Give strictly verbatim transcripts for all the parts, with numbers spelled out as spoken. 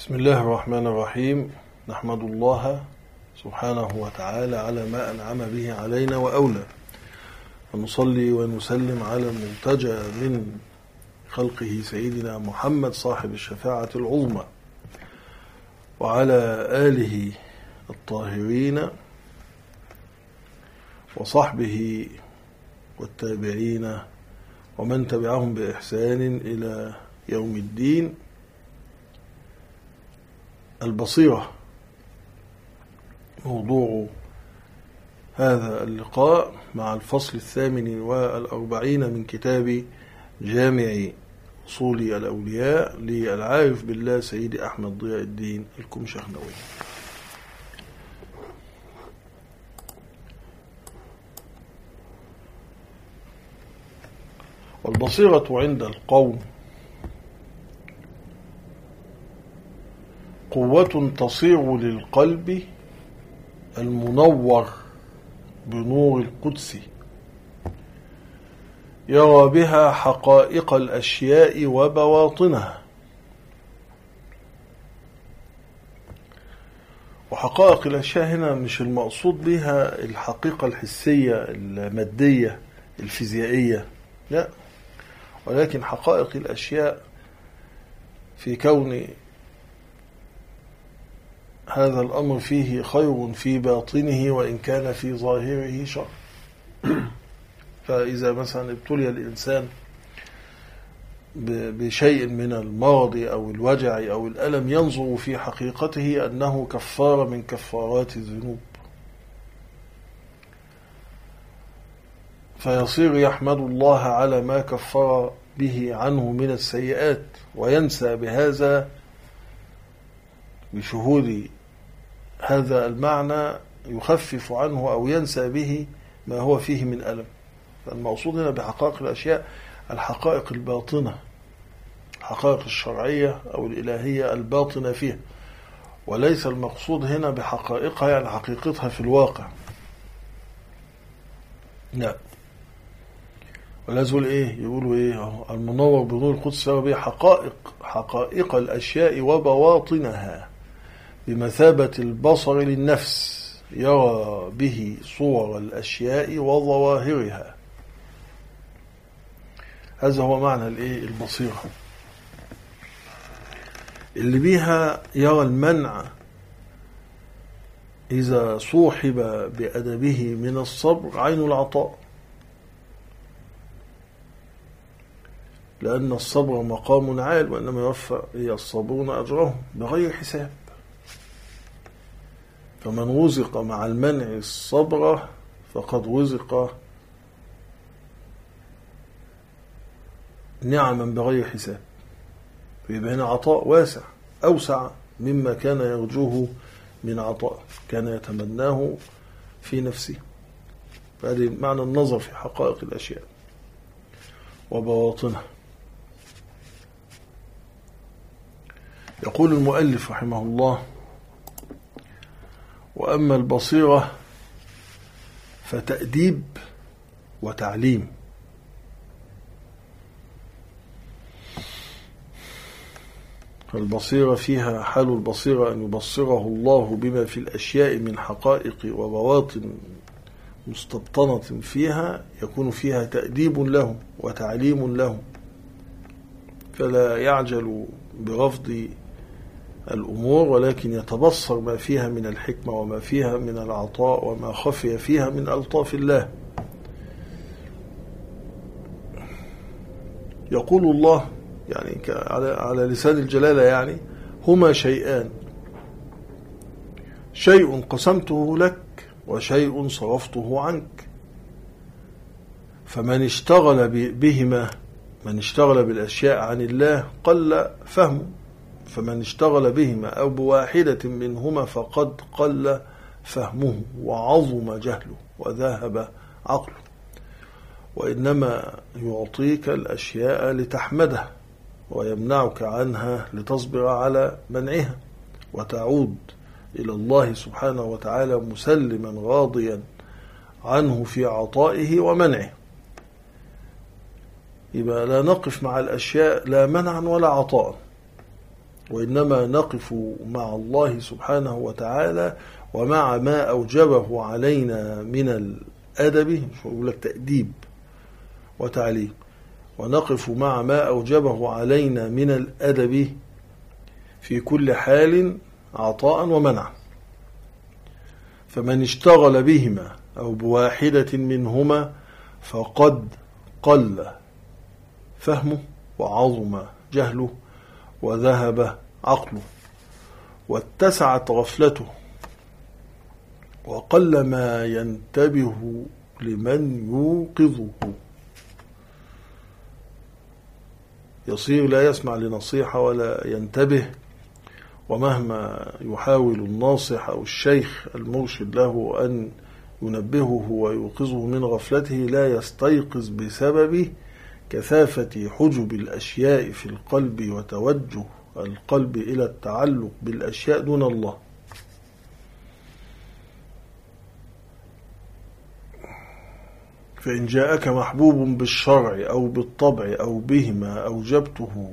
بسم الله الرحمن الرحيم. نحمد الله سبحانه وتعالى على ما أنعم به علينا وأولى، ونصلي ونسلم على المرتجى من خلقه سيدنا محمد صاحب الشفاعة العظمى، وعلى آله الطاهرين وصحبه والتابعين ومن تبعهم بإحسان إلى يوم الدين. البصيرة موضوع هذا اللقاء مع الفصل الثامن والأربعين من كتاب جامع أصول الأولياء للعارف بالله سيد أحمد ضياء الدين الكمشخنوي. والبصيرة عند القوم قوة تصير للقلب المنور بنور القدس، يرى بها حقائق الأشياء وبواطنها. وحقائق الأشياء هنا مش المقصود بها الحقيقة الحسية المادية الفيزيائية، لا، ولكن حقائق الأشياء في كون هذا الأمر فيه خير في باطنه وإن كان في ظاهره شر. فإذا مثلا ابتلي الإنسان بشيء من المرض أو الوجع أو الألم، ينظر في حقيقته أنه كفارة من كفارات الذنوب، فيصير يحمد الله على ما كفر به عنه من السيئات، وينسى بهذا بشهود هذا المعنى يخفف عنه أو ينسى به ما هو فيه من ألم. فالمقصود هنا بحقائق الأشياء الحقائق الباطنة، الحقائق الشرعية أو الإلهية الباطنة فيها، وليس المقصود هنا بحقائقها يعني حقيقتها في الواقع، لا. ولازم يقول إيه؟ يقولوا إيه؟ المنور بنور القدس يرى به حقائق حقائق الأشياء وبواطنها بمثابة البصر للنفس، يرى به صور الأشياء وظواهرها. هذا هو معنى الإيه؟ البصيرة، اللي بها يرى المنع إذا صوحب بأدبه من الصبر عين العطاء، لأن الصبر مقام عال، وإنما يوفى الصابرون أجرهم بغير حساب. فمن رزق مع المنع الصبر فقد رزق نعما بغير حساب، فيبقى هنا عطاء واسع أوسع مما كان يرجوه من عطاء كان يتمناه في نفسه. فهذه معنى النظر في حقائق الأشياء وبواطنها. يقول المؤلف رحمه الله: وأما البصيرة فتأديب وتعليم. فالبصيرة فيها حال البصيرة أن يبصره الله بما في الأشياء من حقائق وبواطن مستبطنة فيها، يكون فيها تأديب لهم وتعليم لهم، فلا يعجل برفض الأمور، ولكن يتبصر ما فيها من الحكمة وما فيها من العطاء وما خفي فيها من ألطاف الله. يقول الله يعني على لسان الجلالة يعني: هما شيئان، شيء قسمته لك وشيء صرفته عنك، فمن اشتغل بهما من اشتغل بالأشياء عن الله قل فهمه، فمن اشتغل بهما أو بواحدة منهما فقد قل فهمه وعظم جهله وذهب عقله. وإنما يعطيك الأشياء لتحمده، ويمنعك عنها لتصبر على منعها، وتعود إلى الله سبحانه وتعالى مسلما راضيا عنه في عطائه ومنعه. يبقى لا نقف مع الأشياء لا منعا ولا عطاء، وإنما نقف مع الله سبحانه وتعالى ومع ما أوجبه علينا من الأدب، مش بقول لك تأديب وتعليم، ونقف مع ما أوجبه علينا من الأدب في كل حال عطاء ومنعا. فمن اشتغل بهما أو بواحدة منهما فقد قل فهمه وعظم جهله وذهب عقله واتسعت غفلته وقل ما ينتبه لمن يوقظه، يصير لا يسمع لنصيحة ولا ينتبه، ومهما يحاول الناصح أو الشيخ المرشد له أن ينبهه ويوقظه من غفلته لا يستيقظ بسبب كثافة حجب الأشياء في القلب وتوجه القلب إلى التعلق بالأشياء دون الله. فإن جاءك محبوب بالشرع أو بالطبع أو بهما أوجبته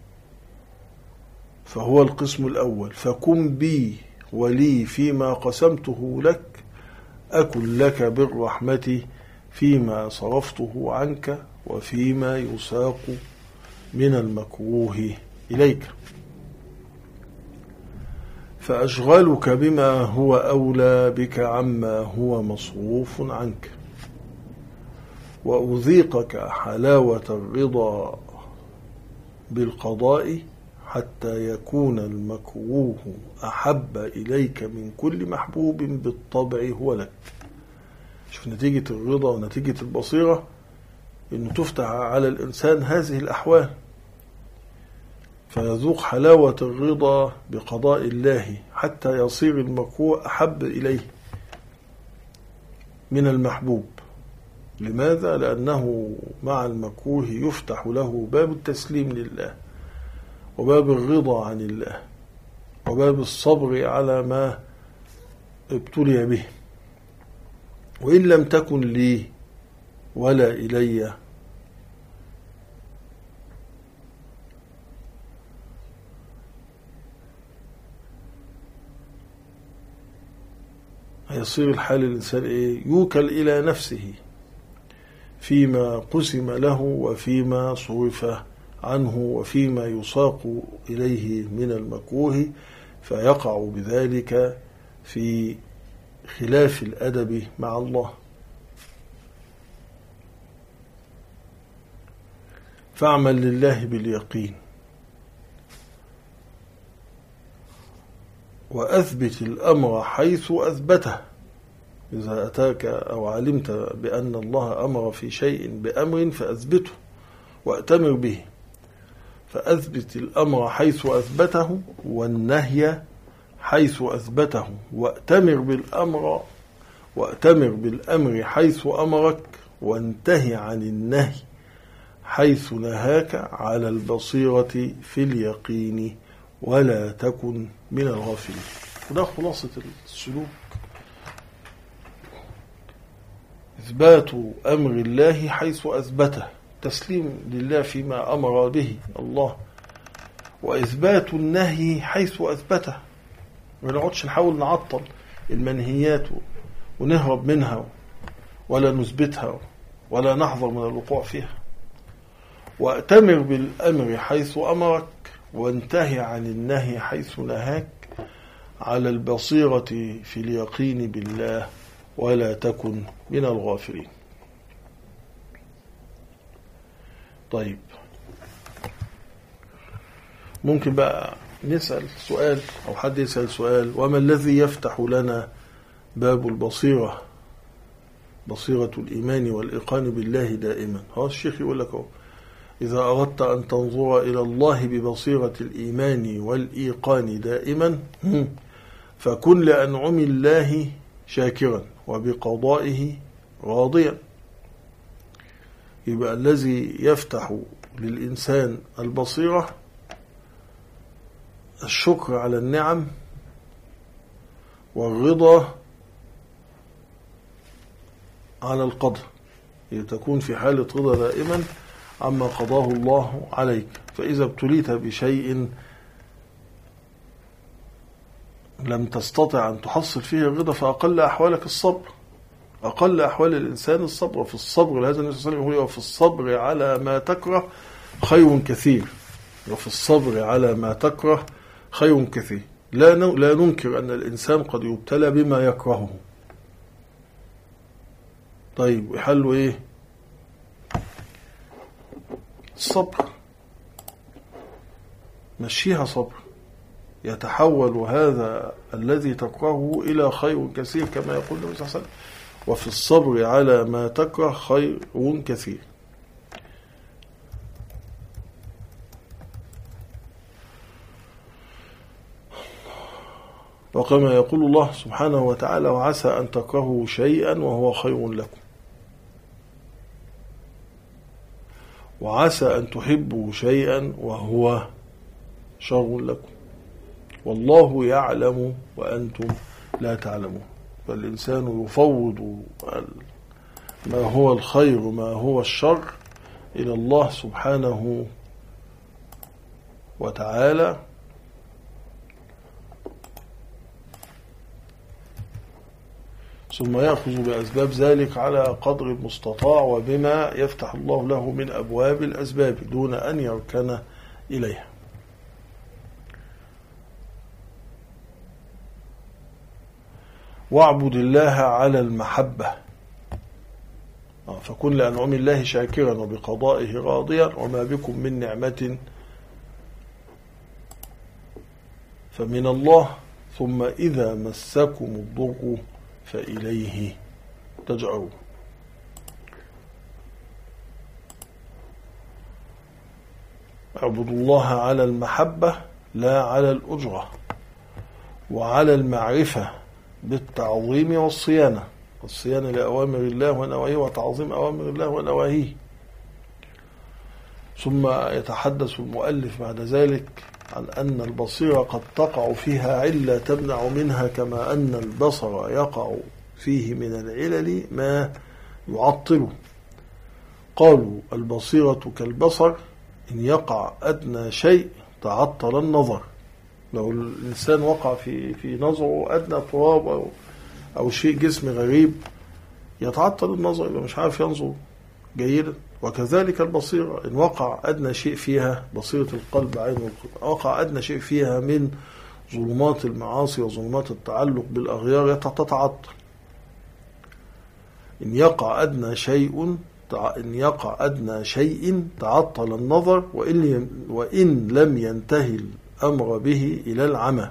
فهو القسم الأول، فكن بي ولي فيما قسمته لك، أكن لك بالرحمة فيما صرفته عنك وفيما يساق من المكروه إليك، فأشغلك بما هو أولى بك عما هو مصروف عنك، وأذيقك حلاوة الرضا بالقضاء حتى يكون المكروه أحب إليك من كل محبوب بالطبع هو لك. شوف نتيجة الرضا ونتيجة البصيرة إنه تفتح على الإنسان هذه الأحوال، فيذوق حلاوة الرضا بقضاء الله حتى يصير المكروه أحب إليه من المحبوب. لماذا؟ لأنه مع المكروه يفتح له باب التسليم لله وباب الرضا عن الله وباب الصبر على ما ابتلي به. وإن لم تكن لي ولا إلي هيصير الحال الإنسان إيه؟ يوكل إلى نفسه فيما قسم له وفيما صرف عنه وفيما يساق إليه من المكروه، فيقع بذلك في خلاف الأدب مع الله. فاعمل لله باليقين وأثبت الأمر حيث أثبته. إذا أتاك أو علمت بأن الله أمر في شيء بأمر فأثبته وأتمر به، فأثبت الأمر حيث أثبته والنهي حيث أثبته، وأتمر بالأمر وأتمر بالأمر حيث أمرك، وانتهي عن النهي حيث نهاك على البصيرة في اليقين ولا تكن من الغافلين. وده خلاصة السلوك، إثبات أمر الله حيث أثبته، تسليم لله فيما أمر به الله، وإثبات النهي حيث أثبته. ما نقعدش نحاول نعطل المنهيات ونهرب منها ولا نثبتها ولا نحذر من الوقوع فيها. وأتمر بالأمر حيث أمرك وانتهي عن النهي حيث نهاك على البصيرة في اليقين بالله ولا تكن من الغافلين. طيب، ممكن بقى نسأل سؤال أو حد يسأل سؤال: وما الذي يفتح لنا باب البصيرة، بصيرة الإيمان والإيقان بالله دائما؟ هو الشيخ يقول لك: إذا أردت أن تنظر إلى الله ببصيرة الإيمان والإيقان دائما فكن لأنعم الله شاكرا وبقضائه راضيا. يبقى الذي يفتح للإنسان البصيرة الشكر على النعم والرضا على القدر، تكون في حالة رضا دائما عما قضاه الله عليك. فإذا ابتليت بشيء لم تستطع أن تحصل فيه الرضا فأقل أحوالك الصبر. أقل أحوال الإنسان الصبر. وفي الصبر لهذا النبي صلى الله عليه وسلم يقول: وفي الصبر على ما تكره خير كثير. وفي الصبر على ما تكره خير كثير. لا لا ننكر أن الإنسان قد يبتلى بما يكرهه. طيب وحله إيه؟ الصبر. مشيها صبر، يتحول هذا الذي تكرهه إلى خير كثير كما يقول النبي صلى الله عليه وسلم: وفي الصبر على ما تكره خير كثير. وكما يقول الله سبحانه وتعالى: وعسى أن تكرهوا شيئا وهو خير لكم، وعسى أن تحبوا شيئا وهو شر لكم، والله يعلم وأنتم لا تعلمون. فالإنسان يفوض ما هو الخير ما هو الشر إلى الله سبحانه وتعالى، ثم يأخذ بأسباب ذلك على قدر المستطاع وبما يفتح الله له من أبواب الأسباب دون أن يركن إليها. واعبد الله على المحبة، فكن لأنعم الله شاكرا وبقضائه راضيا، وما بكم من نعمة فمن الله، ثم إذا مسكم الضر فإليه تجأرون. اعبدوا الله على المحبة لا على الأجرة، وعلى المعرفة بالتعظيم والصيانة، والصيانة لأوامر الله ونواهيه، وتعظيم أوامر الله ونواهيه. ثم يتحدث المؤلف بعد ذلك عن أن البصيرة قد تقع فيها علة تمنع منها، كما أن البصر يقع فيه من العلل ما يعطله. قالوا: البصيرة كالبصر، إن يقع أدنى شيء تعطل النظر. لو الإنسان وقع في في نظره أدنى تراب أو أو شيء جسم غريب يتعطل النظر، يبقى مش عارف ينظر جيدا. وكذلك البصيرة، إن وقع أدنى شيء فيها، بصيرة القلب عين القلب، وقع أدنى شيء فيها من ظلمات المعاصي وظلمات التعلق بالأغيار تتعطل. إن يقع أدنى شيء إن يقع أدنى شيء تعطل النظر، وإن وإن لم ينتهي الأمر به إلى العمى.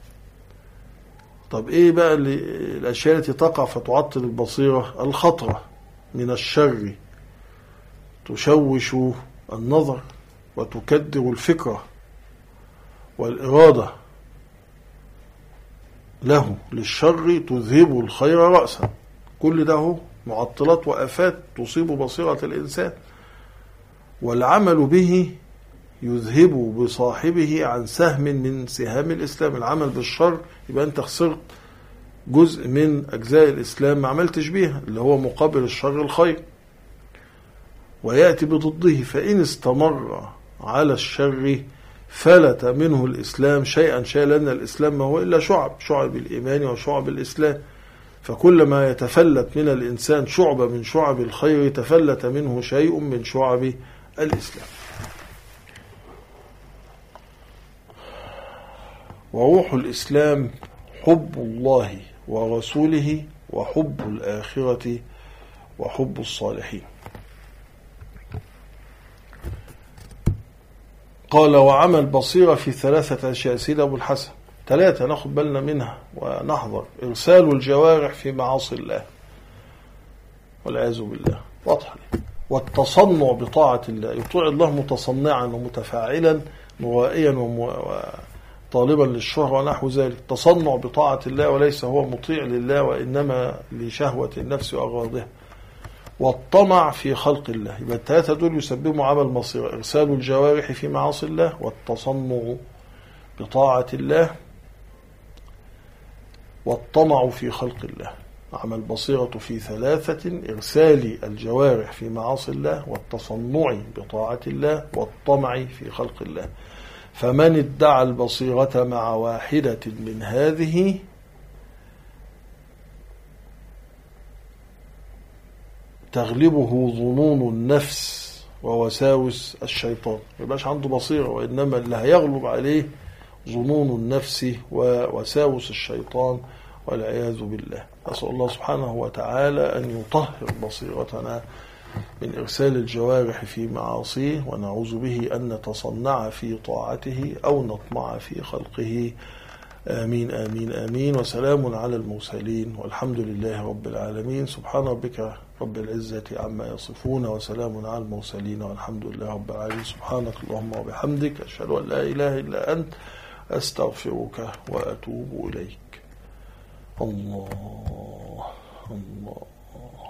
طب إيه بقى الأشياء التي تقع فتعطل البصيرة؟ الخطرة من الشر تشوش النظر وتكدر الفكرة والإرادة له للشر تذهب الخير رأسا. كل ده هو معطلات وآفات تصيب بصيرة الإنسان، والعمل به يذهب بصاحبه عن سهم من سهام الإسلام. العمل بالشر يبقى أنت خسرت جزء من أجزاء الإسلام ما عملتش بيها، اللي هو مقابل الشر الخير، ويأتي بضده. فإن استمر على الشر فلت منه الإسلام شيئا شيئا، لأن الإسلام ما هو إلا شعب شعب الإيمان وشعب الإسلام. فكلما يتفلت من الإنسان شعبة من شعب الخير تفلت منه شيء من شعب الإسلام. وروح الإسلام حب الله ورسوله، وحب الآخرة، وحب الصالحين. قال: وعمل بصيرة في ثلاثة أشياء. سيد أبو الحسن ثلاثة ناخد بالنا منها ونحضر: إرسال الجوارح في معاصي الله والعياذ بالله، واضح، والتصنع بطاعة الله، يطيع الله متصنعا ومتفاعلا مرائيا وطالبا للشهرة ونحو ذلك. تصنع بطاعة الله وليس هو مطيع لله وإنما لشهوة النفس وأغراضها. والطمع في خلق الله. يبقى الثلاثة دول يسببوا عمل بصيرة: إرسال الجوارح في معاصي الله، والتصنع بطاعة الله، والطمع في خلق الله. عمل بصيرة في ثلاثة: إرسال الجوارح في معاصي الله، والتصنع بطاعة الله، والطمع في خلق الله. فمن ادعى البصيرة مع واحدة من هذه تغلبه ظنون النفس ووساوس الشيطان، ما يبقاش عنده بصيرة، وإنما اللي هيغلب عليه ظنون النفس ووساوس الشيطان والعياذ بالله. أسأل الله سبحانه وتعالى أن يطهر بصيرتنا من إرسال الجوارح في معاصيه، ونعوذ به أن نتصنع في طاعته أو نطمع في خلقه. آمين آمين آمين. وسلام على المرسلين والحمد لله رب العالمين. سبحان ربك رب العزة عما يصفون وسلام على المرسلين والحمد لله رب العالمين. سبحانك اللهم وبحمدك، أشهد أن لا إله إلا أنت، أستغفرك وأتوب إليك. الله الله.